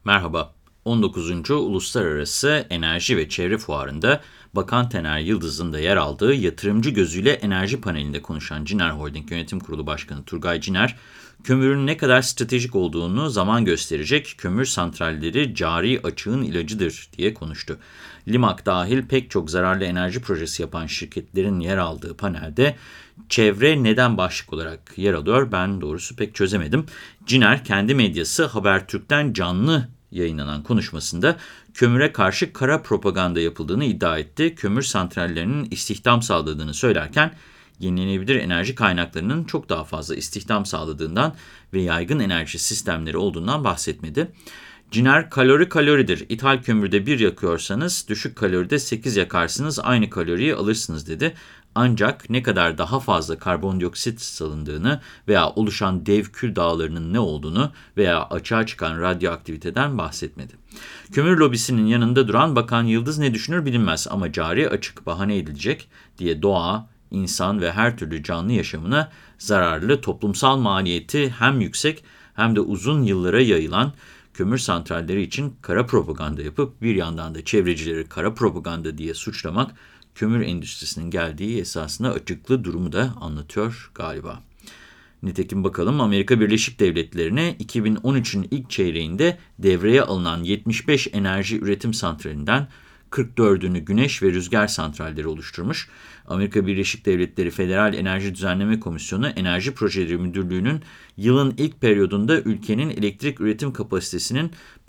Merhaba. 19. Uluslararası Enerji ve Çevre Fuarı'nda Bakan Taner Yıldız'ın da yer aldığı yatırımcı gözüyle enerji panelinde konuşan Ciner Holding Yönetim Kurulu Başkanı Turgay Ciner, kömürün ne kadar stratejik olduğunu zaman gösterecek, kömür santralleri cari açığın ilacıdır diye konuştu. Limak dahil pek çok zararlı enerji projesi yapan şirketlerin yer aldığı panelde çevre neden başlık olarak yer alıyor, ben doğrusu pek çözemedim. Ciner kendi medyası Habertürk'ten canlı yayınlanan konuşmasında kömüre karşı kara propaganda yapıldığını iddia etti. Kömür santrallerinin istihdam sağladığını söylerken yenilenebilir enerji kaynaklarının çok daha fazla istihdam sağladığından ve yaygın enerji sistemleri olduğundan bahsetmedi. Ciner kalori kaloridir. İthal kömürde 1 yakıyorsanız düşük kaloride 8 yakarsınız, aynı kaloriyi alırsınız dedi. Ancak ne kadar daha fazla karbondioksit salındığını veya oluşan dev kül dağlarının ne olduğunu veya açığa çıkan radyoaktiviteden bahsetmedi. Kömür lobisinin yanında duran Bakan Yıldız ne düşünür bilinmez ama cari açık bahane edilecek diye doğa, insan ve her türlü canlı yaşamına zararlı, toplumsal maliyeti hem yüksek hem de uzun yıllara yayılan kömür santralleri için kara propaganda yapıp bir yandan da çevrecileri kara propaganda diye suçlamak, kömür endüstrisinin geldiği esasında açıklı durumu da anlatıyor galiba. Nitekim bakalım Amerika Birleşik Devletleri'ne 2013'ün ilk çeyreğinde devreye alınan 75 enerji üretim santralinden 44'ünü güneş ve rüzgar santralleri oluşturmuş. Amerika Birleşik Devletleri Federal Enerji Düzenleme Komisyonu Enerji Projeleri Müdürlüğü'nün yılın ilk periyodunda ülkenin elektrik üretim kapasitesinin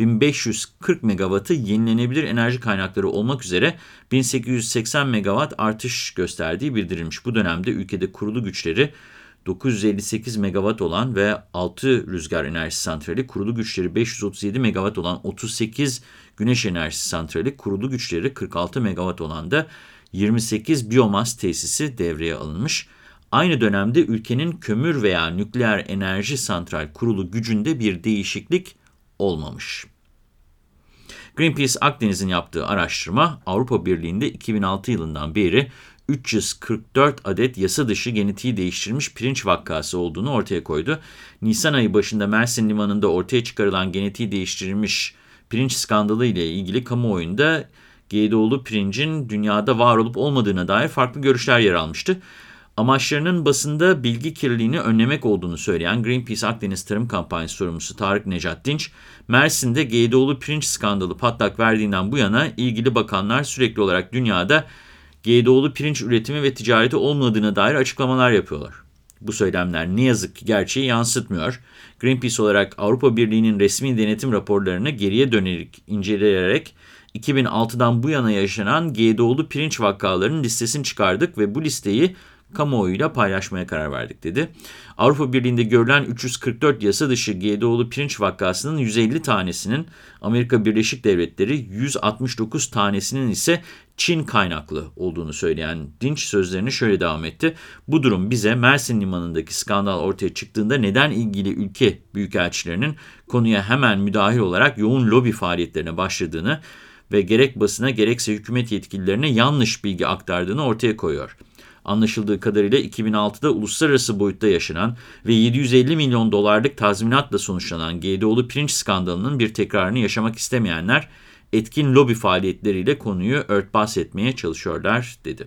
1540 megawattı yenilenebilir enerji kaynakları olmak üzere 1880 megawatt artış gösterdiği bildirilmiş. Bu dönemde ülkede kurulu güçleri 958 megawatt olan ve 6 rüzgar enerji santrali, kurulu güçleri 537 megawatt olan 38 güneş enerjisi santrali, kurulu güçleri 46 megawatt olan da 28 biyomas tesisi devreye alınmış. Aynı dönemde ülkenin kömür veya nükleer enerji santral kurulu gücünde bir değişiklik olmamış. Greenpeace Akdeniz'in yaptığı araştırma, Avrupa Birliği'nde 2006 yılından beri 344 adet yasa dışı genetiği değiştirilmiş pirinç vakası olduğunu ortaya koydu. Nisan ayı başında Mersin Limanı'nda ortaya çıkarılan genetiği değiştirilmiş pirinç skandalı ile ilgili kamuoyunda GDO'lu pirincin dünyada var olup olmadığına dair farklı görüşler yer almıştı. Amaçlarının basında bilgi kirliliğini önlemek olduğunu söyleyen Greenpeace Akdeniz Tarım Kampanyası sorumlusu Tarık Necat Dinç, Mersin'de GDO'lu pirinç skandalı patlak verdiğinden bu yana ilgili bakanlar sürekli olarak dünyada GDO'lu pirinç üretimi ve ticareti olmadığına dair açıklamalar yapıyorlar. Bu söylemler ne yazık ki gerçeği yansıtmıyor. Greenpeace olarak Avrupa Birliği'nin resmi denetim raporlarını geriye dönerek inceleyerek 2006'dan bu yana yaşanan GDO'lu pirinç vakalarının listesini çıkardık ve bu listeyi kamuoyuyla paylaşmaya karar verdik dedi. Avrupa Birliği'nde görülen 344 yasa dışı GDO'lu pirinç vakasının 150 tanesinin Amerika Birleşik Devletleri, 169 tanesinin ise Çin kaynaklı olduğunu söyleyen Dinç sözlerini şöyle devam etti. Bu durum bize Mersin Limanı'ndaki skandal ortaya çıktığında neden ilgili ülke büyükelçilerinin konuya hemen müdahil olarak yoğun lobi faaliyetlerine başladığını ve gerek basına gerekse hükümet yetkililerine yanlış bilgi aktardığını ortaya koyuyor. Anlaşıldığı kadarıyla 2006'da uluslararası boyutta yaşanan ve 750 milyon dolarlık tazminatla sonuçlanan GDO'lu pirinç skandalının bir tekrarını yaşamak istemeyenler etkin lobi faaliyetleriyle konuyu örtbas etmeye çalışıyorlar, dedi.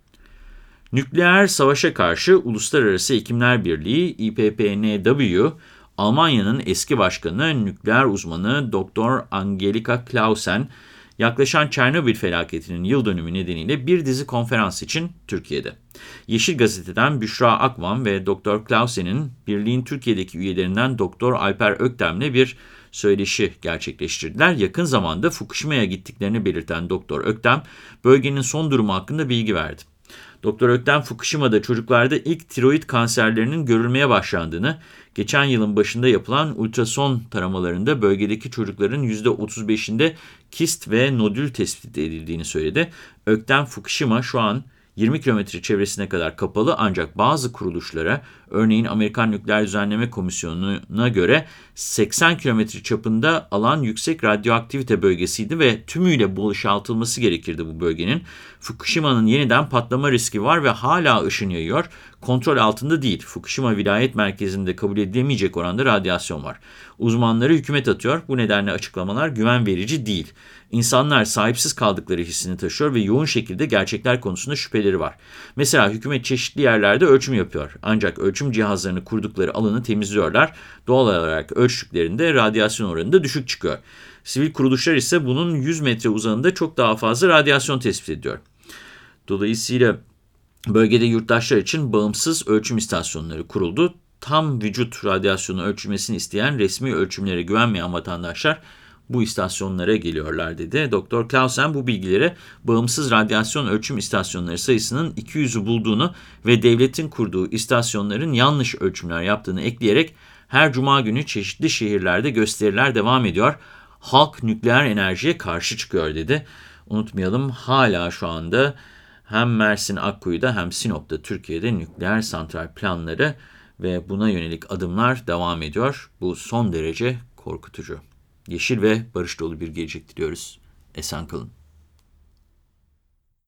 Nükleer savaşa karşı Uluslararası Hekimler Birliği IPPNW, Almanya'nın eski başkanı, nükleer uzmanı Dr. Angelika Clausen, yaklaşan Çernobil felaketinin yıl dönümü nedeniyle bir dizi konferans için Türkiye'de. Yeşil Gazete'den Büşra Akvan ve Dr. Clausen'in birliğin Türkiye'deki üyelerinden Dr. Alper Öktem'le bir söyleşi gerçekleştirdiler. Yakın zamanda Fukushima'ya gittiklerini belirten Dr. Öktem, bölgenin son durumu hakkında bilgi verdi. Dr. Öktem, Fukushima'da çocuklarda ilk tiroid kanserlerinin görülmeye başlandığını, geçen yılın başında yapılan ultrason taramalarında bölgedeki çocukların %35'inde kist ve nodül tespit edildiğini söyledi. Öktem, Fukushima şu an 20 kilometre çevresine kadar kapalı, ancak bazı kuruluşlara, örneğin Amerikan Nükleer Düzenleme Komisyonu'na göre 80 kilometre çapında alan yüksek radyoaktivite bölgesiydi ve tümüyle boşaltılması gerekirdi bu bölgenin. Fukushima'nın yeniden patlama riski var ve hala ışın yayıyor. Kontrol altında değil. Fukushima Vilayet Merkezi'nde kabul edilemeyecek oranda radyasyon var. Uzmanları hükümet atıyor. Bu nedenle açıklamalar güven verici değil. İnsanlar sahipsiz kaldıkları hissini taşıyor ve yoğun şekilde gerçekler konusunda şüpheleri var. Mesela hükümet çeşitli yerlerde ölçüm yapıyor. Ancak ölçüm cihazlarını kurdukları alanı temizliyorlar. Doğal olarak ölçtüklerinde radyasyon oranı da düşük çıkıyor. Sivil kuruluşlar ise bunun 100 metre uzanında çok daha fazla radyasyon tespit ediyor. Dolayısıyla bölgede yurttaşlar için bağımsız ölçüm istasyonları kuruldu. Tam vücut radyasyonu ölçülmesini isteyen, resmi ölçümlere güvenmeyen vatandaşlar bu istasyonlara geliyorlar dedi. Dr. Clausen bu bilgilere bağımsız radyasyon ölçüm istasyonları sayısının 200'ü bulduğunu ve devletin kurduğu istasyonların yanlış ölçümler yaptığını ekleyerek her cuma günü çeşitli şehirlerde gösteriler devam ediyor. Halk nükleer enerjiye karşı çıkıyor dedi. Unutmayalım, hala şu anda hem Mersin Akkuyu'da hem Sinop'ta Türkiye'de nükleer santral planları ve buna yönelik adımlar devam ediyor. Bu son derece korkutucu. Yeşil ve barış dolu bir gelecek diliyoruz. Esen kalın.